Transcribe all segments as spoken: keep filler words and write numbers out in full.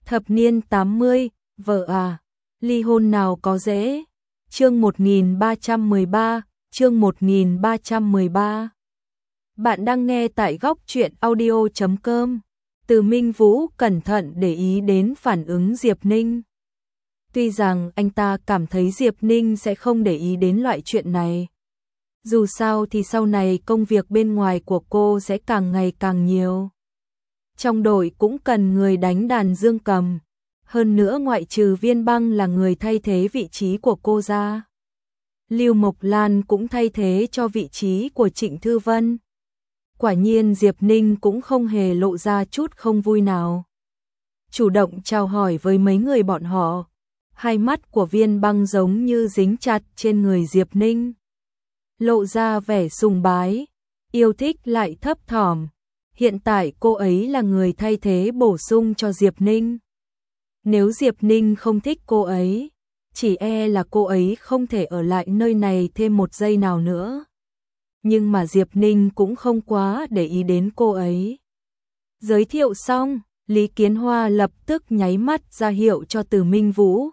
Thập niên tám mươi, vợ à, ly hôn nào có dễ. Chương một nghìn ba trăm mười ba, chương một nghìn ba trăm mười ba. Bạn đang nghe tại góc truyện audio chấm com. Từ Minh Vũ cẩn thận để ý đến phản ứng Diệp Ninh. Tuy rằng anh ta cảm thấy Diệp Ninh sẽ không để ý đến loại chuyện này. Dù sao thì sau này công việc bên ngoài của cô sẽ càng ngày càng nhiều. Trong đội cũng cần người đánh đàn dương cầm. Hơn nữa ngoại trừ Viên Băng là người thay thế vị trí của cô ra, Lưu Mộc Lan cũng thay thế cho vị trí của Trịnh Thư Vân. Quả nhiên Diệp Ninh cũng không hề lộ ra chút không vui nào. Chủ động chào hỏi với mấy người bọn họ. Hai mắt của Viên Băng giống như dính chặt trên người Diệp Ninh. Lộ ra vẻ sùng bái, yêu thích lại thấp thỏm. Hiện tại cô ấy là người thay thế bổ sung cho Diệp Ninh. Nếu Diệp Ninh không thích cô ấy, chỉ e là cô ấy không thể ở lại nơi này thêm một giây nào nữa. Nhưng mà Diệp Ninh cũng không quá để ý đến cô ấy. Giới thiệu xong, Lý Kiến Hoa lập tức nháy mắt ra hiệu cho Từ Minh Vũ.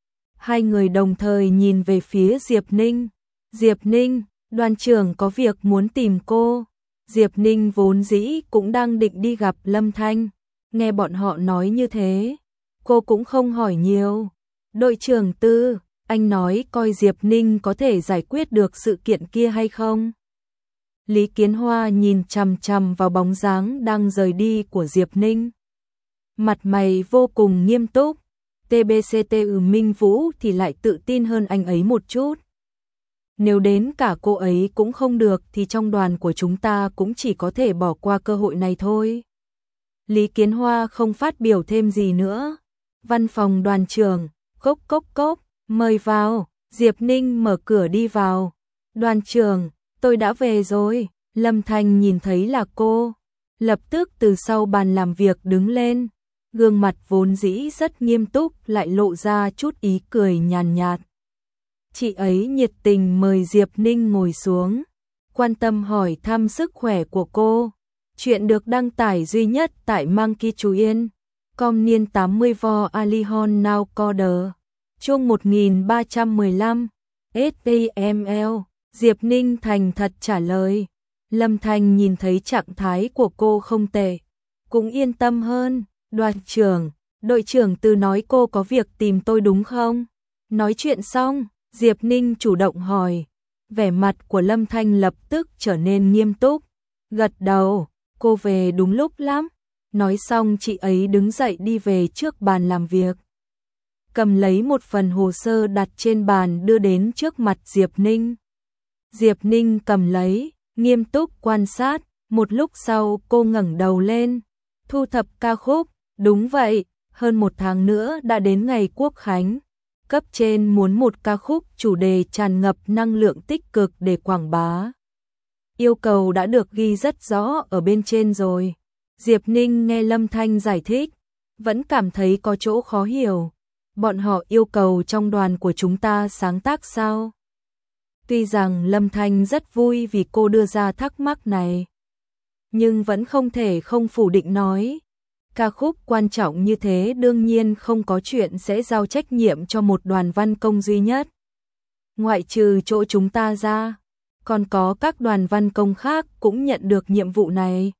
Hai người đồng thời nhìn về phía Diệp Ninh. Diệp Ninh, đoàn trưởng có việc muốn tìm cô. Diệp Ninh vốn dĩ cũng đang định đi gặp Lâm Thanh. Nghe bọn họ nói như thế, cô cũng không hỏi nhiều. Đội trưởng Tư, anh nói coi Diệp Ninh có thể giải quyết được sự kiện kia hay không? Lý Kiến Hoa nhìn chằm chằm vào bóng dáng đang rời đi của Diệp Ninh. Mặt mày vô cùng nghiêm túc. tê bê xê tê ừ Minh Vũ thì lại tự tin hơn anh ấy một chút. Nếu đến cả cô ấy cũng không được thì trong đoàn của chúng ta cũng chỉ có thể bỏ qua cơ hội này thôi. Lý Kiến Hoa không phát biểu thêm gì nữa. Văn phòng đoàn trưởng, cốc cốc cốc, mời vào. Diệp Ninh mở cửa đi vào. Đoàn trưởng, tôi đã về rồi. Lâm Thanh nhìn thấy là cô, lập tức từ sau bàn làm việc đứng lên. Gương mặt vốn dĩ rất nghiêm túc lại lộ ra chút ý cười nhàn nhạt. Chị ấy nhiệt tình mời Diệp Ninh ngồi xuống, quan tâm hỏi thăm sức khỏe của cô. Chuyện được đăng tải duy nhất tại Monkey Chú Yên. Com niên tám mươi vo Alihon Now Coder. Chương một nghìn ba trăm mười lăm. ét a em lờ. Diệp Ninh thành thật trả lời. Lâm Thanh nhìn thấy trạng thái của cô không tệ, cũng yên tâm hơn. Đoàn trưởng, đội trưởng Từ nói cô có việc tìm tôi đúng không? Nói chuyện xong, Diệp Ninh chủ động hỏi. Vẻ mặt của Lâm Thanh lập tức trở nên nghiêm túc. Gật đầu, cô về đúng lúc lắm. Nói xong chị ấy đứng dậy đi về trước bàn làm việc. Cầm lấy một phần hồ sơ đặt trên bàn đưa đến trước mặt Diệp Ninh. Diệp Ninh cầm lấy, nghiêm túc quan sát. Một lúc sau cô ngẩng đầu lên. Thu thập ca khúc, đúng vậy, hơn một tháng nữa đã đến ngày Quốc Khánh. Cấp trên muốn một ca khúc chủ đề tràn ngập năng lượng tích cực để quảng bá. Yêu cầu đã được ghi rất rõ ở bên trên rồi. Diệp Ninh nghe Lâm Thanh giải thích, vẫn cảm thấy có chỗ khó hiểu. Bọn họ yêu cầu trong đoàn của chúng ta sáng tác sao? Tuy rằng Lâm Thanh rất vui vì cô đưa ra thắc mắc này, nhưng vẫn không thể không phủ định nói. Ca khúc quan trọng như thế đương nhiên không có chuyện sẽ giao trách nhiệm cho một đoàn văn công duy nhất. Ngoại trừ chỗ chúng ta ra, còn có các đoàn văn công khác cũng nhận được nhiệm vụ này.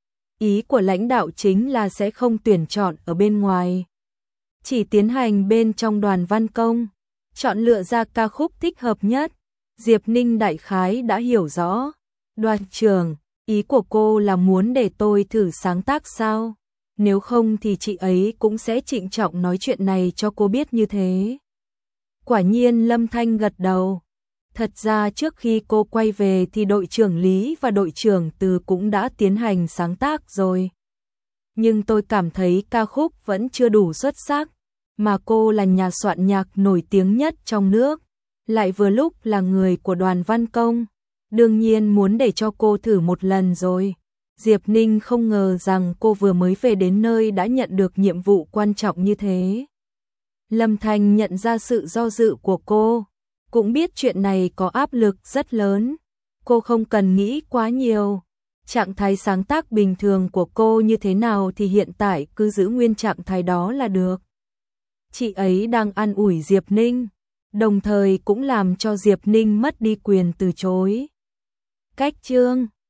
Ý của lãnh đạo chính là sẽ không tuyển chọn ở bên ngoài, chỉ tiến hành bên trong đoàn văn công, chọn lựa ra ca khúc thích hợp nhất. Diệp Ninh đại khái đã hiểu rõ. Đoàn trưởng, ý của cô là muốn để tôi thử sáng tác sao? Nếu không thì chị ấy cũng sẽ trịnh trọng nói chuyện này cho cô biết như thế. Quả nhiên Lâm Thanh gật đầu. Thật ra trước khi cô quay về thì đội trưởng Lý và đội trưởng Từ cũng đã tiến hành sáng tác rồi. Nhưng tôi cảm thấy ca khúc vẫn chưa đủ xuất sắc, mà cô là nhà soạn nhạc nổi tiếng nhất trong nước, lại vừa lúc là người của đoàn văn công, đương nhiên muốn để cho cô thử một lần rồi. Diệp Ninh không ngờ rằng cô vừa mới về đến nơi đã nhận được nhiệm vụ quan trọng như thế. Lâm Thanh nhận ra sự do dự của cô, cũng biết chuyện này có áp lực rất lớn. Cô không cần nghĩ quá nhiều, Trạng thái sáng tác bình thường của cô như thế nào thì hiện tại cứ giữ nguyên trạng thái đó là được. Chị ấy đang an ủi Diệp Ninh, đồng thời cũng làm cho Diệp Ninh mất đi quyền từ chối. Cách chương